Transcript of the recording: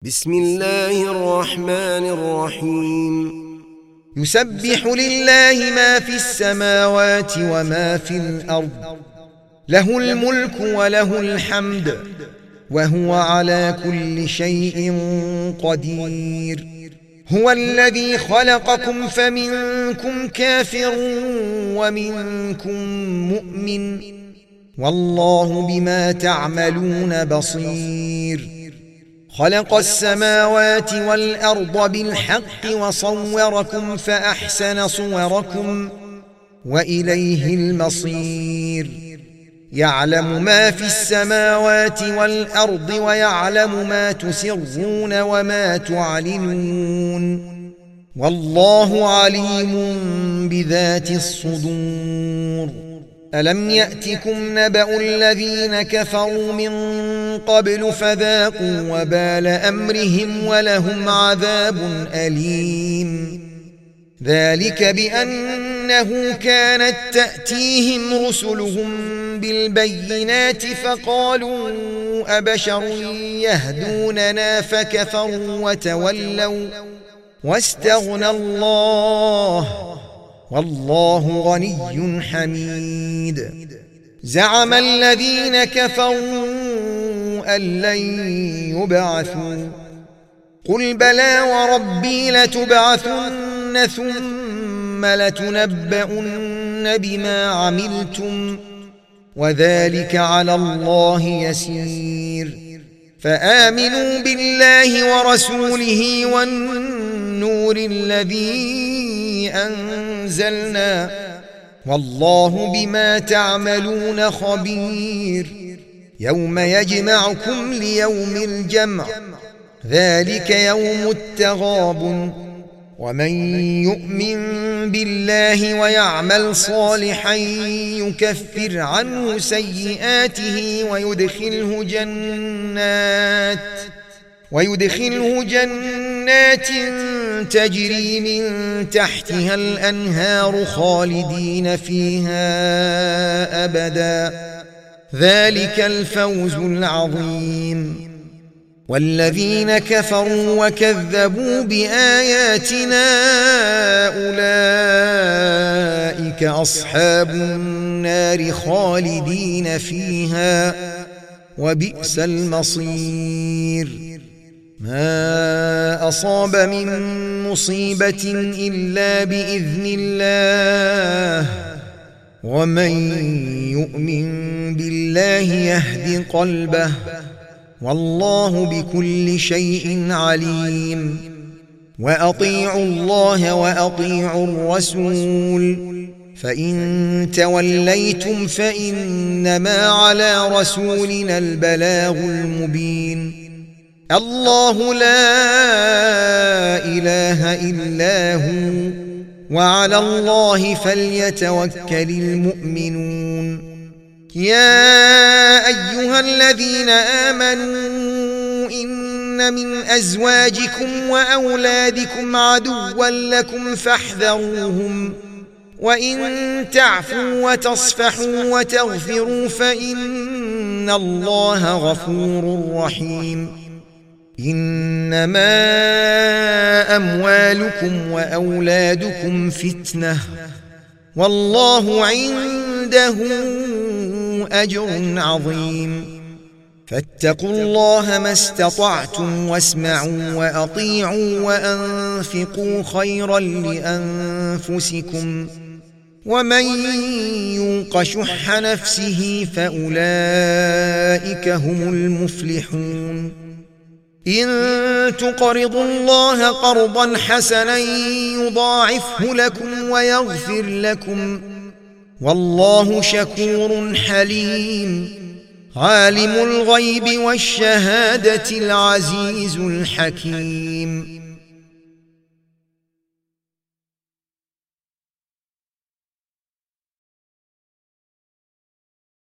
بسم الله الرحمن الرحيم. يسبح لله ما في السماوات وما في الأرض، له الملك وله الحمد، وهو على كل شيء قدير. هو الذي خلقكم فمنكم كافر ومنكم مؤمن، والله بما تعملون بصير. خلق السماوات والأرض بالحق وصوركم فأحسن صوركم وإليه المصير. يعلم ما في السماوات والأرض ويعلم ما تسرون وما تعلنون، والله عليم بذات الصدور. ألم يأتكم نبأ الذين كفروا من قبل فذاقوا وبال أمرهم ولهم عذاب أليم. ذلك بأنه كانت تأتيهم رسلهم بالبينات فقالوا أبشر يهدوننا فكفروا وتولوا واستغنى الله، والله غني حميد. زعم الذين كفروا أن لن يبعثوا، قل بلى وربي لتبعثن ثم لتنبؤن بما عملتم، وذلك على الله يسير. فآمنوا بالله ورسوله والنور الذي أنزلنا، والله بما تعملون خبير. يوم يجمعكم ليوم الجمع، ذلك يوم التغابن. ومن يؤمن بالله ويعمل صالحا يكفر عنه سيئاته ويدخله جنات تجري من تحتها الأنهار خالدين فيها أبدا، ذلك الفوز العظيم. والذين كفروا وكذبوا بآياتنا أولئك أصحاب النار خالدين فيها، وبئس المصير. ما أصاب من مصيبة إلا بإذن الله، ومن يؤمن بالله يهد قلبه، والله بكل شيء عليم. وأطيعوا الله وأطيعوا الرسول، فإن توليتم فإنما على رسولنا البلاغ المبين. الله لا إله إلا هو، وعلى الله فليتوكل المؤمنون. يا أيها الذين آمنوا إن من أزواجكم وأولادكم عدوا لكم فاحذروهم، وإن تعفوا وتصفحوا وتغفروا فإن الله غفور رحيم. إنما أموالكم وأولادكم فتنة، والله عنده أجر عظيم. فاتقوا الله ما استطعتم واسمعوا وأطيعوا وأنفقوا خيرا لأنفسكم، ومن يوق شح نفسه فأولئك هم المفلحون. إن تقرضوا الله قرضا حسنا يضاعفه لكم ويغفر لكم، والله شكور حليم. عالم الغيب والشهادة العزيز الحكيم.